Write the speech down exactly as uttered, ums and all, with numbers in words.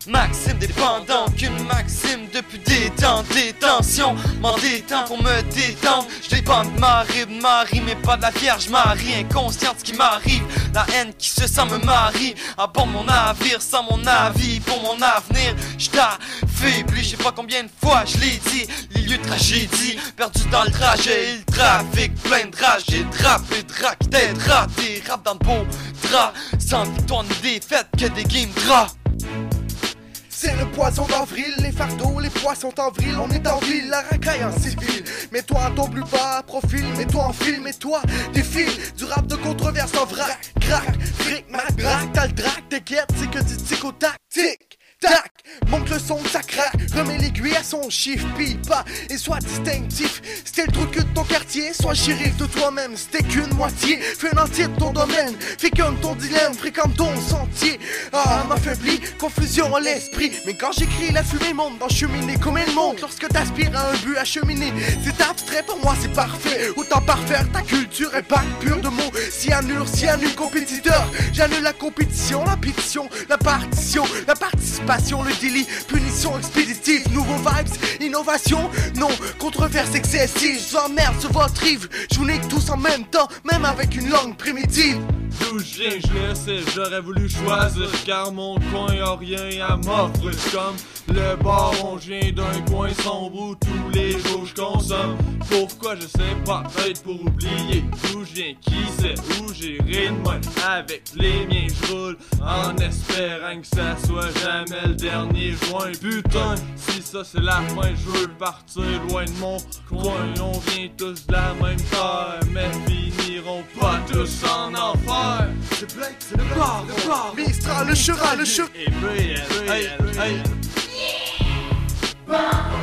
Maxime dépendant, qu'une maxime depuis des temps. Détention, m'en détends pour me détendre. Je dépends de Marie, de Marie, mais pas de la Vierge Marie. Inconscient de ce qui m'arrive, la haine qui se sent me marie. À bord de mon navire, sans mon avis, pour mon avenir, j't'affaiblis. Je sais pas combien de fois je l'ai dit, les lieux de tragédie, perdu dans le trajet et le trafic, plein de rage. J'ai drapé, drac, tête, rap, des rap dans le beau drap. Sans victoire ni défaite, que des games draps. C'est le poison d'avril, les fardeaux, les poissons en vrille. On est en ville, la racaille en civil. Mets-toi à ton plus bas profil, mets-toi en film, mets-toi défile. Du rap de controverse en vrac, crack, fric, mac, brac. T'as le drac, t'inquiète, c'est que du tic-au-tac, tic. Tac, monte le son, ça craque, remets l'aiguille à son chiffre, pile pas, et sois distinctif. C'était le trou de cul de ton quartier, sois shérif de toi-même, c'était qu'une moitié. Fais un entier de ton domaine, fais comme ton dilemme, fréquente ton sentier. Ah, m'affaiblit, confusion à l'esprit. Mais quand j'écris, la fumée monte dans cheminée comme elle monte. Lorsque t'aspires à un but à cheminer, c'est abstrait, pour moi c'est parfait. Autant parfaire ta culture, impact pur de mots. Cyanure, cyanure, compétiteur. J'annule la compétition, la pétition, la partition, la participation. Le délit, punition expéditive, nouveaux vibes, innovation, non, controverse excessive. Je vous emmerde sur votre rive, je vous nique tous en même temps, même avec une langue primitive. D'où je viens, je le sais, j'aurais voulu choisir, car mon coin y'a rien à m'offrir. Comme le baron, je viens d'un coin sombre où tous les jours je consomme. Pourquoi je sais pas, peut-être pour oublier d'où je viens, qui sait où j'irai demain. Avec les miens je roule en espérant que ça soit jamais le dernier joint. Putain, si ça c'est la fin, je veux partir loin de mon coin. On vient tous de la même terre, mais finiront pas tous en enfer. C'est Blake, c'est le baron, le baron, Mistral, le cheval, le cheval. Et puis, hey, hey, hey.